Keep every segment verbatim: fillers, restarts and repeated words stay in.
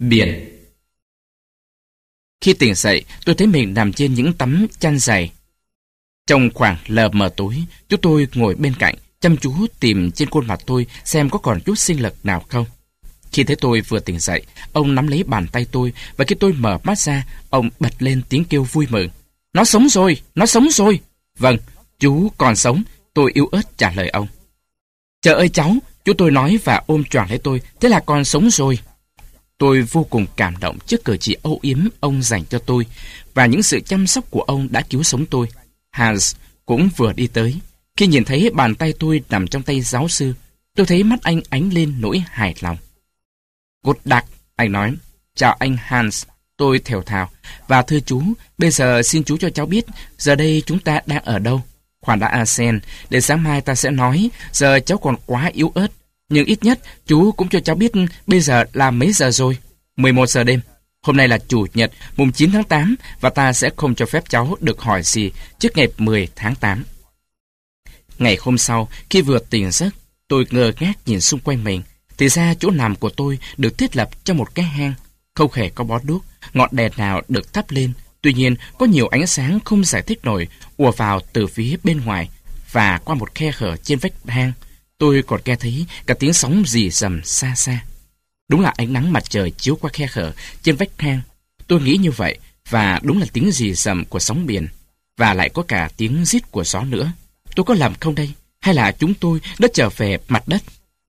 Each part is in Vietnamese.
Biển. Khi tỉnh dậy, tôi thấy mình nằm trên những tấm chăn dày. Trong khoảng lờ mờ tối, chú tôi ngồi bên cạnh, chăm chú tìm trên khuôn mặt tôi xem có còn chút sinh lực nào không. Khi thấy tôi vừa tỉnh dậy, ông nắm lấy bàn tay tôi, và khi tôi mở mắt ra, ông bật lên tiếng kêu vui mừng. Nó sống rồi, nó sống rồi. Vâng, chú còn sống, tôi yếu ớt trả lời ông. Trời ơi cháu, chú tôi nói và ôm choàng lấy tôi, thế là con sống rồi. Tôi vô cùng cảm động trước cử chỉ âu yếm ông dành cho tôi, và những sự chăm sóc của ông đã cứu sống tôi. Hans cũng vừa đi tới. Khi nhìn thấy bàn tay tôi nằm trong tay giáo sư, tôi thấy mắt anh ánh lên nỗi hài lòng. Good Dag, anh nói. Chào anh Hans, tôi thều thào. Và thưa chú, bây giờ xin chú cho cháu biết, giờ đây chúng ta đang ở đâu. Khoan đã Asen, để sáng mai ta sẽ nói, giờ cháu còn quá yếu ớt. Nhưng ít nhất, chú cũng cho cháu biết bây giờ là mấy giờ rồi. mười một giờ đêm. Hôm nay là Chủ nhật, mùng chín tháng tám, và ta sẽ không cho phép cháu được hỏi gì trước ngày mười tháng tám. Ngày hôm sau, khi vừa tỉnh giấc, tôi ngơ ngác nhìn xung quanh mình. Thì ra chỗ nằm của tôi được thiết lập trong một cái hang. Không hề có bó đuốc, ngọn đèn nào được thắp lên. Tuy nhiên, có nhiều ánh sáng không giải thích nổi ùa vào từ phía bên ngoài và qua một khe hở trên vách hang. Tôi còn nghe thấy cả tiếng sóng rì rầm xa xa. Đúng là ánh nắng mặt trời chiếu qua khe hở trên vách hang. Tôi nghĩ như vậy, và đúng là tiếng rì rầm của sóng biển, và lại có cả tiếng rít của gió nữa. Tôi có lầm không đây? Hay là chúng tôi đã trở về mặt đất?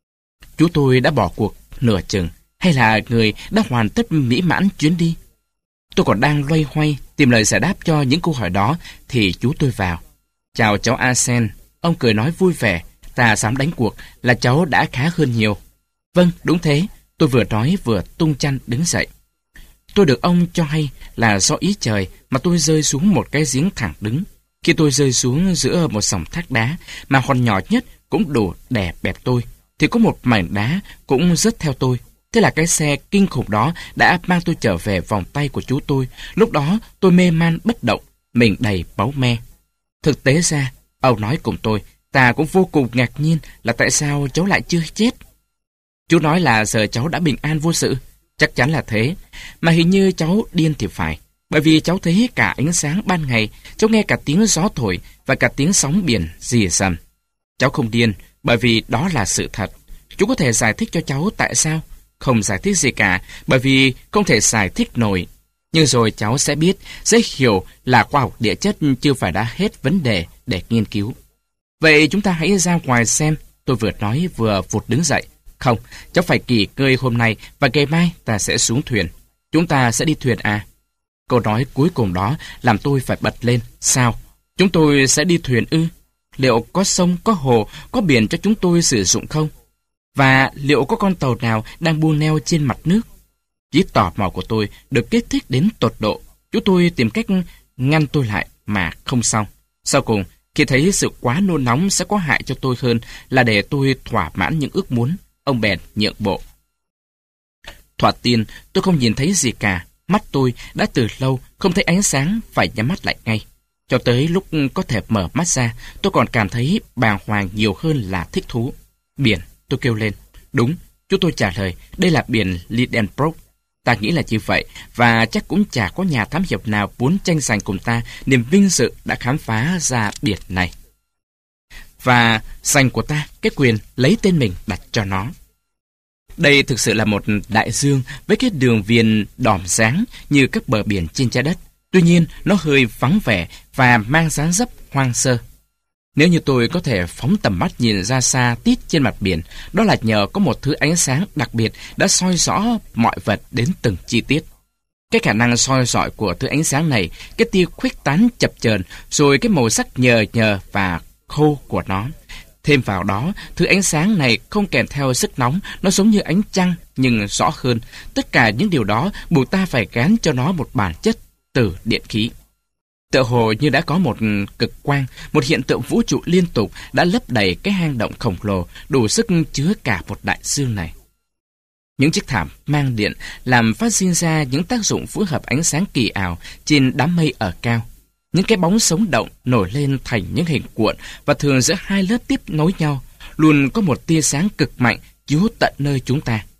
Chú tôi đã bỏ cuộc nửa chừng, hay là người đã hoàn tất mỹ mãn chuyến đi? Tôi còn đang loay hoay tìm lời giải đáp cho những câu hỏi đó, thì chú tôi vào. Chào cháu Asen, ông cười nói vui vẻ. Ta dám đánh cuộc là cháu đã khá hơn nhiều. Vâng, đúng thế, tôi vừa nói vừa tung chăn đứng dậy. Tôi được ông cho hay là do ý trời mà tôi rơi xuống một cái giếng thẳng đứng. Khi tôi rơi xuống giữa một sòng thác đá mà hòn nhỏ nhất cũng đủ đè bẹp tôi, thì có một mảnh đá cũng rớt theo tôi. Thế là cái xe kinh khủng đó đã mang tôi trở về vòng tay của chú tôi. Lúc đó tôi mê man bất động, mình đầy máu me. Thực tế ra, ông nói cùng tôi, ta cũng vô cùng ngạc nhiên là tại sao cháu lại chưa chết. Chú nói là giờ cháu đã bình an vô sự. Chắc chắn là thế. Mà hình như cháu điên thì phải. Bởi vì cháu thấy cả ánh sáng ban ngày, cháu nghe cả tiếng gió thổi và cả tiếng sóng biển rì rầm. Cháu không điên, bởi vì đó là sự thật. Chú có thể giải thích cho cháu tại sao? Không giải thích gì cả, bởi vì không thể giải thích nổi. Nhưng rồi cháu sẽ biết, sẽ hiểu là khoa học địa chất chưa phải đã hết vấn đề để nghiên cứu. Vậy chúng ta hãy ra ngoài xem, tôi vừa nói vừa vụt đứng dậy. Không, cháu phải nghỉ ngơi hôm nay và ngày mai ta sẽ xuống thuyền. Chúng ta sẽ đi thuyền à? Câu nói cuối cùng đó làm tôi phải bật lên. Sao? Chúng tôi sẽ đi thuyền ư? Liệu có sông, có hồ, có biển cho chúng tôi sử dụng không? Và liệu có con tàu nào đang buông neo trên mặt nước? Trí tò mò của tôi được kích thích đến tột độ. Chú tôi tìm cách ngăn tôi lại mà không xong. Sau cùng, khi thấy sự quá nôn nóng sẽ có hại cho tôi hơn là để tôi thỏa mãn những ước muốn, ông bèn nhượng bộ. Thoạt tiên, tôi không nhìn thấy gì cả. Mắt tôi đã từ lâu không thấy ánh sáng, phải nhắm mắt lại ngay. Cho tới lúc có thể mở mắt ra, tôi còn cảm thấy bàng hoàng nhiều hơn là thích thú. Biển, tôi kêu lên. Đúng, chú tôi trả lời, đây là biển Lidenbrock. Ta nghĩ là như vậy, và chắc cũng chả có nhà thám hiểm nào muốn tranh giành cùng ta niềm vinh dự đã khám phá ra biển này. Và dành của ta cái quyền lấy tên mình đặt cho nó. Đây thực sự là một đại dương với cái đường viền đỏm dáng như các bờ biển trên trái đất. Tuy nhiên, nó hơi vắng vẻ và mang dáng dấp hoang sơ. Nếu như tôi có thể phóng tầm mắt nhìn ra xa tít trên mặt biển, đó là nhờ có một thứ ánh sáng đặc biệt đã soi rõ mọi vật đến từng chi tiết. Cái khả năng soi rọi của thứ ánh sáng này, cái tia khuếch tán chập chờn, rồi cái màu sắc nhờ nhờ và khô của nó. Thêm vào đó, thứ ánh sáng này không kèm theo sức nóng, nó giống như ánh trăng nhưng rõ hơn. Tất cả những điều đó buộc ta phải gán cho nó một bản chất từ điện khí. Tựa hồ như đã có một cực quang, một hiện tượng vũ trụ liên tục đã lấp đầy cái hang động khổng lồ, đủ sức chứa cả một đại dương này. Những chiếc thảm mang điện làm phát sinh ra những tác dụng phối hợp ánh sáng kỳ ảo trên đám mây ở cao. Những cái bóng sống động nổi lên thành những hình cuộn, và thường giữa hai lớp tiếp nối nhau, luôn có một tia sáng cực mạnh chiếu tận nơi chúng ta.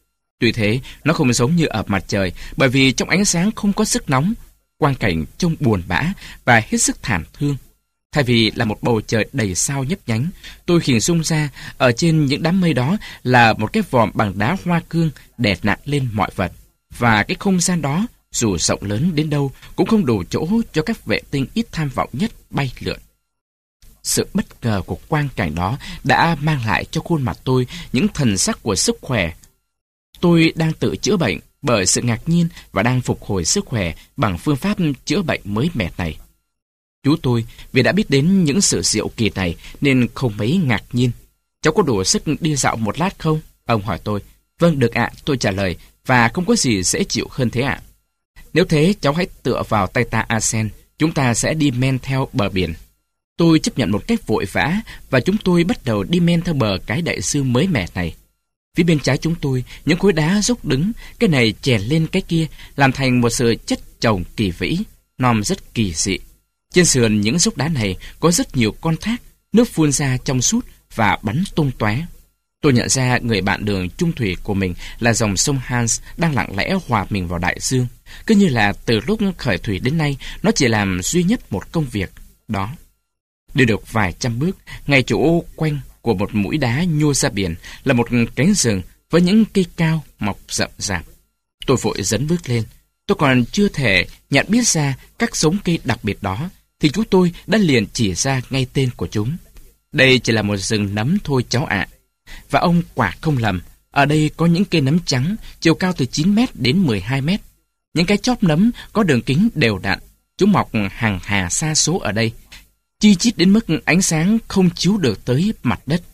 Tuy thế, nó không giống như ở mặt trời, bởi vì trong ánh sáng không có sức nóng, quang cảnh trông buồn bã và hết sức thảm thương. Thay vì là một bầu trời đầy sao nhấp nhánh, tôi hình dung ra ở trên những đám mây đó là một cái vòm bằng đá hoa cương đè nặng lên mọi vật. Và cái không gian đó, dù rộng lớn đến đâu, cũng không đủ chỗ cho các vệ tinh ít tham vọng nhất bay lượn. Sự bất ngờ của quang cảnh đó đã mang lại cho khuôn mặt tôi những thần sắc của sức khỏe. Tôi đang tự chữa bệnh bởi sự ngạc nhiên và đang phục hồi sức khỏe bằng phương pháp chữa bệnh mới mẻ này. Chú tôi, vì đã biết đến những sự diệu kỳ này nên không mấy ngạc nhiên. Cháu có đủ sức đi dạo một lát không? Ông hỏi tôi. Vâng, được ạ, tôi trả lời, và không có gì dễ chịu hơn thế ạ. Nếu thế, cháu hãy tựa vào tay ta, Asen, chúng ta sẽ đi men theo bờ biển. Tôi chấp nhận một cách vội vã, và chúng tôi bắt đầu đi men theo bờ cái đại dương mới mẻ này. Phía bên trái chúng tôi, những khối đá dốc đứng, cái này chèn lên cái kia, làm thành một sự chất chồng kỳ vĩ, nom rất kỳ dị. Trên sườn những dốc đá này có rất nhiều con thác, nước phun ra trong suốt và bắn tung tóe. Tôi nhận ra người bạn đường chung thủy của mình là dòng sông Hans đang lặng lẽ hòa mình vào đại dương. Cứ như là từ lúc khởi thủy đến nay, nó chỉ làm duy nhất một công việc đó. Đi được vài trăm bước, ngay chỗ quanh của một mũi đá nhô ra biển là một cánh rừng với những cây cao mọc rậm rạp. Tôi vội dấn bước lên. Tôi còn chưa thể nhận biết ra các giống cây đặc biệt đó, thì chú tôi đã liền chỉ ra ngay tên của chúng. Đây chỉ là một rừng nấm thôi cháu ạ. Và ông quả không lầm, ở đây có những cây nấm trắng, chiều cao từ chín mét đến mười hai mét. Những cái chóp nấm có đường kính đều đặn, chúng mọc hàng hà sa số ở đây, chi chít đến mức ánh sáng không chiếu được tới mặt đất.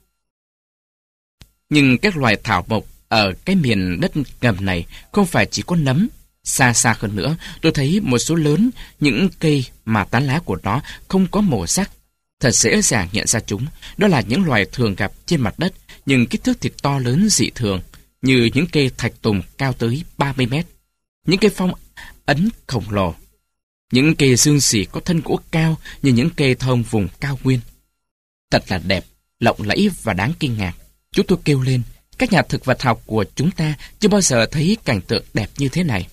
Nhưng các loài thảo mộc ở cái miền đất ngầm này không phải chỉ có nấm. Xa xa hơn nữa, tôi thấy một số lớn những cây mà tán lá của nó không có màu sắc. Thật dễ dàng nhận ra chúng, đó là những loài thường gặp trên mặt đất, nhưng kích thước thì to lớn dị thường, như những cây thạch tùng cao tới ba mươi mét, những cây phong ấn khổng lồ, những cây dương xỉ có thân gỗ cao như những cây thông vùng cao nguyên. Thật là đẹp, lộng lẫy và đáng kinh ngạc. Chúng tôi kêu lên, các nhà thực vật học của chúng ta chưa bao giờ thấy cảnh tượng đẹp như thế này.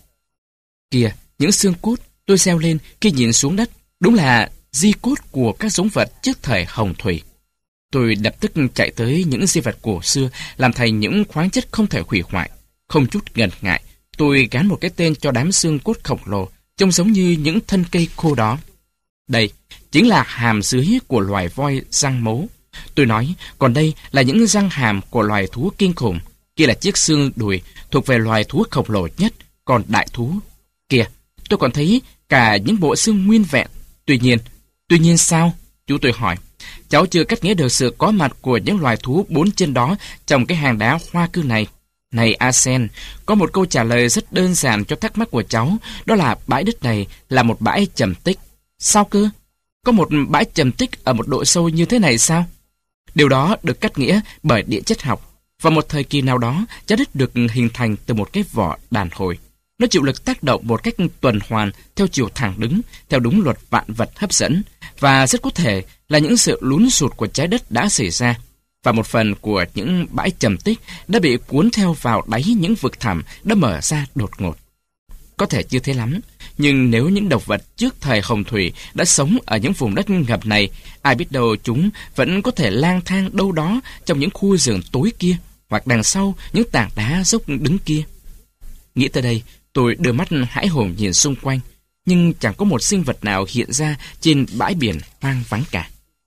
Kìa, những xương cốt, tôi reo lên khi nhìn xuống đất, đúng là di cốt của các giống vật trước thời hồng thủy. Tôi lập tức chạy tới những di vật cổ xưa, làm thành những khoáng chất không thể hủy hoại. Không chút ngần ngại, tôi gán một cái tên cho đám xương cốt khổng lồ, trông giống như những thân cây khô đó. Đây chính là hàm dưới của loài voi răng mấu. Tôi nói, còn đây là những răng hàm của loài thú kinh khủng. Kia là chiếc xương đùi thuộc về loài thú khổng lồ nhất, còn đại thú. Kìa, tôi còn thấy cả những bộ xương nguyên vẹn. Tuy nhiên, tuy nhiên sao? Chú tôi hỏi. Cháu chưa cắt nghĩa được sự có mặt của những loài thú bốn chân đó trong cái hang đá hoa cương này. Này Asen, có một câu trả lời rất đơn giản cho thắc mắc của cháu, đó là bãi đất này là một bãi trầm tích. Sao cơ? Có một bãi trầm tích ở một độ sâu như thế này sao? Điều đó được cắt nghĩa bởi địa chất học. Vào một thời kỳ nào đó, trái đất được hình thành từ một cái vỏ đàn hồi. Nó chịu lực tác động một cách tuần hoàn theo chiều thẳng đứng, theo đúng luật vạn vật hấp dẫn, và rất có thể là những sự lún sụt của trái đất đã xảy ra, và một phần của những bãi trầm tích đã bị cuốn theo vào đáy những vực thẳm đã mở ra đột ngột. Có thể chưa thế lắm, nhưng nếu những động vật trước thời hồng thủy đã sống ở những vùng đất ngập này, ai biết đâu chúng vẫn có thể lang thang đâu đó trong những khu rừng tối kia, hoặc đằng sau những tảng đá dốc đứng kia. Nghĩ tới đây, tôi đưa mắt hãi hồn nhìn xung quanh, nhưng chẳng có một sinh vật nào hiện ra trên bãi biển hoang vắng cả.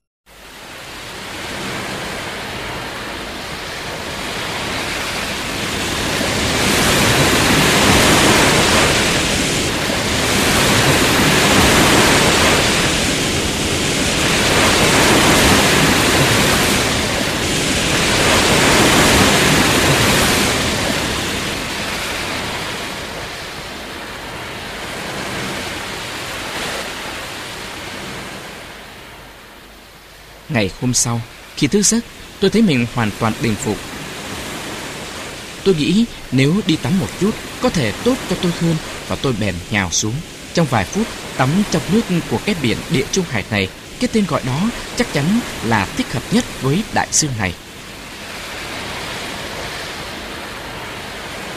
Ngày hôm sau, khi thức giấc, tôi thấy mình hoàn toàn bình phục. Tôi nghĩ nếu đi tắm một chút có thể tốt cho tôi hơn, và tôi bèn nhào xuống. Trong vài phút tắm trong nước của cái biển Địa Trung Hải này, cái tên gọi đó chắc chắn là thích hợp nhất với đại dương này.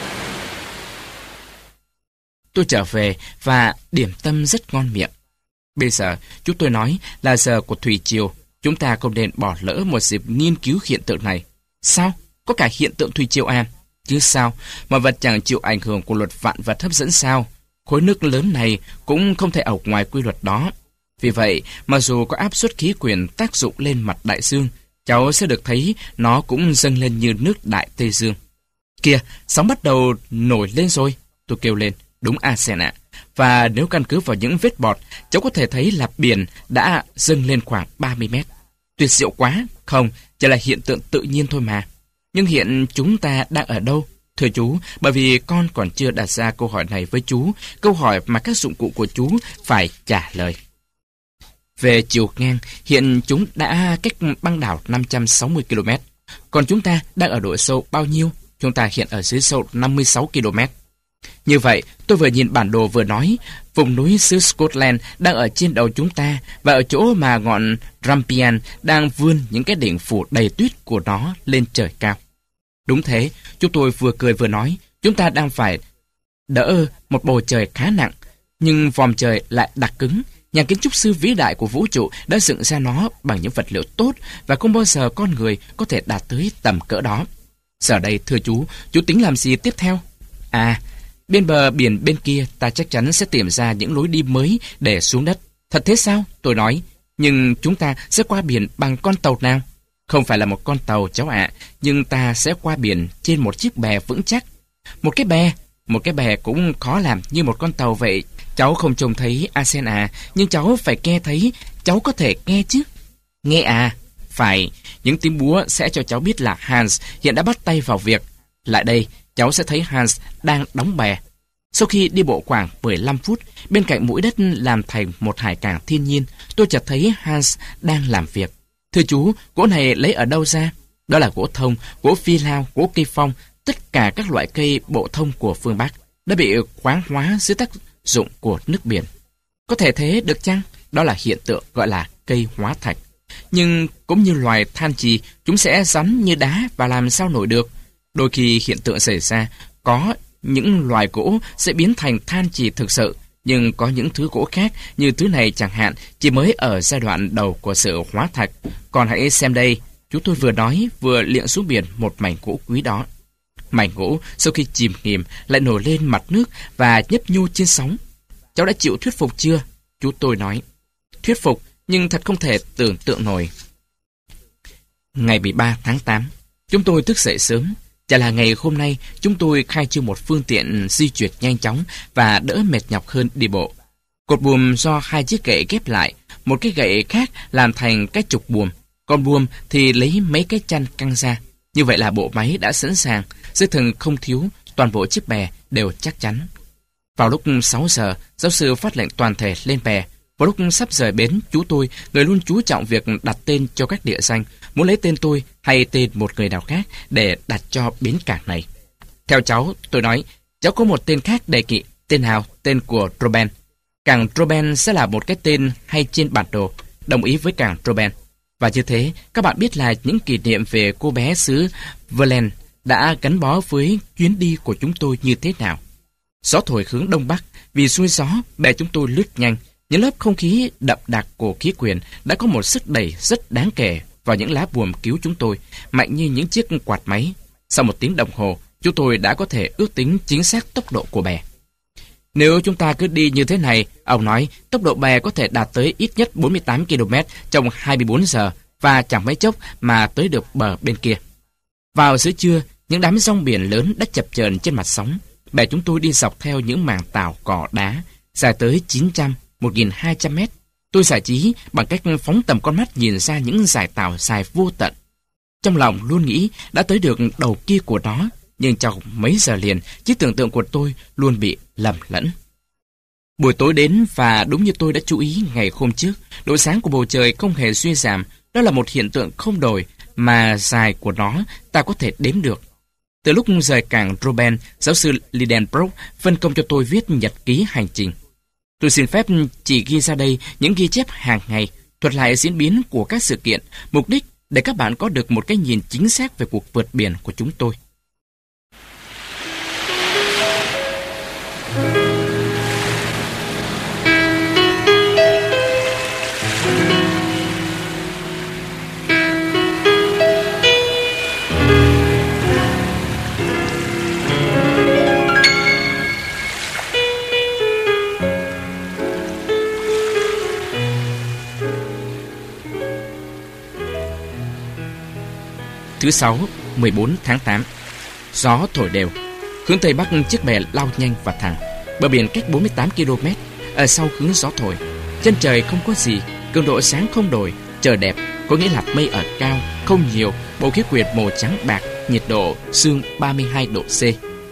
tôi trở về và điểm tâm rất ngon miệng. Bây giờ, chúng tôi nói là giờ của thủy triều. Chúng ta không nên bỏ lỡ một dịp nghiên cứu hiện tượng này. Sao? Có cả hiện tượng thủy triều à? Chứ sao? Mọi vật chẳng chịu ảnh hưởng của luật vạn vật hấp dẫn sao? Khối nước lớn này cũng không thể ở ngoài quy luật đó. Vì vậy, mặc dù có áp suất khí quyển tác dụng lên mặt đại dương, cháu sẽ được thấy nó cũng dâng lên như nước đại Tây Dương. Kìa, sóng bắt đầu nổi lên rồi, tôi kêu lên. Đúng Asen ạ. Và nếu căn cứ vào những vết bọt, cháu có thể thấy là biển đã dâng lên khoảng ba mươi mét. Tuyệt diệu quá. Không, chỉ là hiện tượng tự nhiên thôi mà. Nhưng hiện chúng ta đang ở đâu? Thưa chú, bởi vì con còn chưa đặt ra câu hỏi này với chú, câu hỏi mà các dụng cụ của chú phải trả lời. Về chiều ngang, hiện chúng đã cách băng đảo năm trăm sáu mươi ki lô mét. Còn chúng ta đang ở độ sâu bao nhiêu? Chúng ta hiện ở dưới sâu năm mươi sáu ki lô mét. Như vậy, tôi vừa nhìn bản đồ vừa nói, vùng núi xứ Scotland đang ở trên đầu chúng ta, và ở chỗ mà ngọn Grampian đang vươn những cái đỉnh phủ đầy tuyết của nó lên trời cao. Đúng thế, chúng tôi vừa cười vừa nói, chúng ta đang phải đỡ một bầu trời khá nặng, nhưng vòm trời lại đặc cứng. Nhà kiến trúc sư vĩ đại của vũ trụ đã dựng ra nó bằng những vật liệu tốt, và không bao giờ con người có thể đạt tới tầm cỡ đó. Giờ đây, thưa chú, chú tính làm gì tiếp theo? À, bên bờ biển bên kia ta chắc chắn sẽ tìm ra những lối đi mới để xuống đất. Thật thế sao? Tôi nói. Nhưng chúng ta sẽ qua biển bằng con tàu nào? Không phải là một con tàu cháu ạ, nhưng ta sẽ qua biển trên một chiếc bè vững chắc. Một cái bè? Một cái bè cũng khó làm như một con tàu vậy. Cháu không trông thấy Asen à, nhưng cháu phải nghe thấy. Cháu có thể nghe chứ? Nghe à? Phải, những tiếng búa sẽ cho cháu biết là Hans hiện đã bắt tay vào việc. Lại đây, cháu sẽ thấy Hans đang đóng bè. Sau khi đi bộ khoảng mười lăm phút, bên cạnh mũi đất làm thành một hải cảng thiên nhiên, tôi chợt thấy Hans đang làm việc. Thưa chú, gỗ này lấy ở đâu ra? Đó là gỗ thông, gỗ phi lao, gỗ cây phong, tất cả các loại cây bộ thông của phương Bắc đã bị khoáng hóa dưới tác dụng của nước biển. Có thể thế được chăng? Đó là hiện tượng gọi là cây hóa thạch. Nhưng cũng như loài than trì, chúng sẽ rắn như đá và làm sao nổi được. Đôi khi hiện tượng xảy ra, có những loài gỗ sẽ biến thành than trì thực sự, nhưng có những thứ gỗ khác, như thứ này chẳng hạn, chỉ mới ở giai đoạn đầu của sự hóa thạch. Còn hãy xem đây, chúng tôi vừa nói, vừa liệng xuống biển một mảnh gỗ quý đó. Mảnh gỗ sau khi chìm nghỉm lại nổi lên mặt nước và nhấp nhô trên sóng. Cháu đã chịu thuyết phục chưa? Chú tôi nói. Thuyết phục, nhưng thật không thể tưởng tượng nổi. Ngày mười ba tháng tám, chúng tôi thức dậy sớm. Chả là ngày hôm nay chúng tôi khai trương một phương tiện di chuyển nhanh chóng và đỡ mệt nhọc hơn đi bộ. Cột buồm do hai chiếc gậy ghép lại, một cái gậy khác làm thành cái trục buồm, còn buồm thì lấy mấy cái chăn căng ra. Như vậy là bộ máy đã sẵn sàng, dây thừng không thiếu, toàn bộ chiếc bè đều chắc chắn. Vào lúc sáu giờ, giáo sư phát lệnh toàn thể lên bè. Vào lúc sắp rời bến, chú tôi, người luôn chú trọng việc đặt tên cho các địa danh, muốn lấy tên tôi hay tên một người nào khác để đặt cho bến cảng này. Theo cháu, tôi nói, cháu có một tên khác đề nghị. Tên nào? Tên của Troben. Cảng Troben sẽ là một cái tên hay trên bản đồ. Đồng ý với cảng Troben. Và như thế, các bạn biết là những kỷ niệm về cô bé xứ Verlaine đã gắn bó với chuyến đi của chúng tôi như thế nào. Gió thổi hướng đông bắc, vì xuôi gió, bè chúng tôi lướt nhanh. Những lớp không khí đậm đặc của khí quyển đã có một sức đẩy rất đáng kể vào những lá buồm cứu chúng tôi, mạnh như những chiếc quạt máy. Sau một tiếng đồng hồ, chúng tôi đã có thể ước tính chính xác tốc độ của bè. Nếu chúng ta cứ đi như thế này, ông nói, tốc độ bè có thể đạt tới ít nhất bốn mươi tám ki lô mét trong hai mươi bốn giờ và chẳng mấy chốc mà tới được bờ bên kia. Vào giữa trưa, những đám rong biển lớn đã chập chờn trên mặt sóng. Bè chúng tôi đi dọc theo những mảng tàu cỏ đá, dài tới chín trăm, một nghìn hai trăm mét. Tôi giải trí bằng cách phóng tầm con mắt nhìn ra những dải tàu dài vô tận. Trong lòng luôn nghĩ đã tới được đầu kia của nó, nhưng trong mấy giờ liền, trí tưởng tượng của tôi luôn bị lầm lẫn. Buổi tối đến và đúng như tôi đã chú ý ngày hôm trước, độ sáng của bầu trời không hề suy giảm. Đó là một hiện tượng không đổi mà dài của nó ta có thể đếm được. Từ lúc rời cảng Troben, giáo sư Lidenbrock phân công cho tôi viết nhật ký hành trình. Tôi xin phép chỉ ghi ra đây những ghi chép hàng ngày, thuật lại diễn biến của các sự kiện, mục đích để các bạn có được một cái nhìn chính xác về cuộc vượt biển của chúng tôi. Thứ sáu, mười bốn tháng tám. Gió thổi đều. Hướng Tây Bắc chiếc bè lao nhanh và thẳng. Bờ biển cách bốn mươi tám ki lô mét. Ở sau hướng gió thổi. Chân trời không có gì, cường độ sáng không đổi. Trời đẹp, có nghĩa là mây ở cao, không nhiều. Bầu khí quyển màu trắng bạc, nhiệt độ sương ba mươi hai độ C.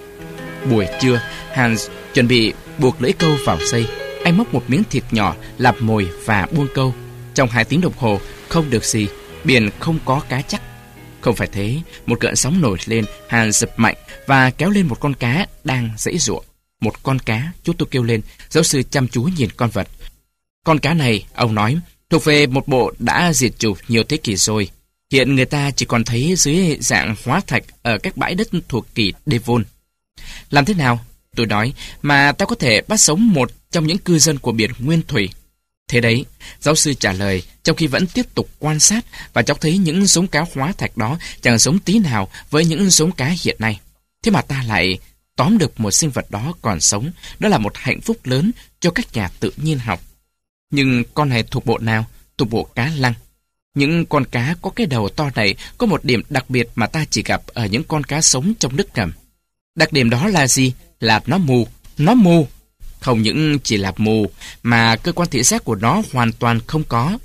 Buổi trưa, Hans chuẩn bị buộc lưỡi câu vào dây. Anh móc một miếng thịt nhỏ, lạp mồi và buông câu. Trong hai tiếng đồng hồ, không được gì. Biển không có cá chắc. Không phải thế, một cơn sóng nổi lên, Hans giật mạnh và kéo lên một con cá đang giãy giụa. Một con cá, chúng tôi kêu lên. Giáo sư chăm chú nhìn con vật. Con cá này, ông nói, thuộc về một bộ đã diệt chủng nhiều thế kỷ rồi. Hiện người ta chỉ còn thấy dưới dạng hóa thạch ở các bãi đất thuộc kỳ Devon. Làm thế nào, tôi nói, mà ta có thể bắt sống một trong những cư dân của biển nguyên thủy? Thế đấy, giáo sư trả lời, trong khi vẫn tiếp tục quan sát, và cháu thấy những giống cá hóa thạch đó chẳng giống tí nào với những giống cá hiện nay. Thế mà ta lại tóm được một sinh vật đó còn sống. Đó là một hạnh phúc lớn cho các nhà tự nhiên học. Nhưng con này thuộc bộ nào? Thuộc bộ cá lăng. Những con cá có cái đầu to này có một điểm đặc biệt mà ta chỉ gặp ở những con cá sống trong nước ngầm. Đặc điểm đó là gì? Là nó mù. Nó mù. Không những chỉ là mù, mà cơ quan thị giác của nó hoàn toàn không có.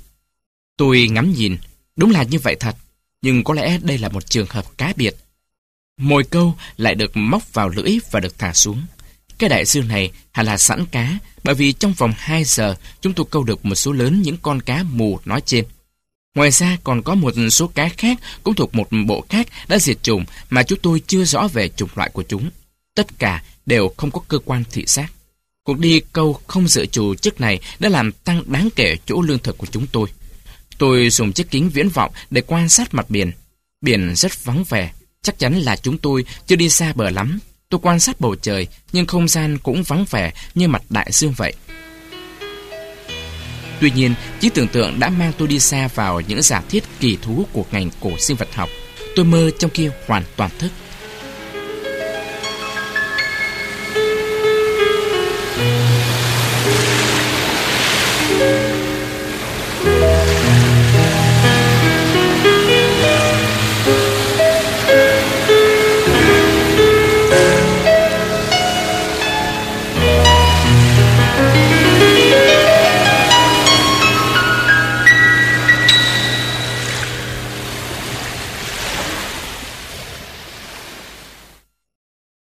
Tôi ngắm nhìn. Đúng là như vậy thật. Nhưng có lẽ đây là một trường hợp cá biệt. Mồi câu lại được móc vào lưỡi và được thả xuống. Cái đại dương này hẳn là sẵn cá, bởi vì trong vòng hai giờ chúng tôi câu được một số lớn những con cá mù nói trên. Ngoài ra còn có một số cá khác cũng thuộc một bộ khác đã diệt chủng mà chúng tôi chưa rõ về chủng loại của chúng. Tất cả đều không có cơ quan thị giác. Cuộc đi câu không dự trù trước này đã làm tăng đáng kể chỗ lương thực của chúng tôi. Tôi dùng chiếc kính viễn vọng để quan sát mặt biển. Biển rất vắng vẻ. Chắc chắn là chúng tôi chưa đi xa bờ lắm. Tôi quan sát bầu trời, nhưng không gian cũng vắng vẻ như mặt đại dương vậy. Tuy nhiên, trí tưởng tượng đã mang tôi đi xa vào những giả thiết kỳ thú của ngành cổ sinh vật học. Tôi mơ trong khi hoàn toàn thức.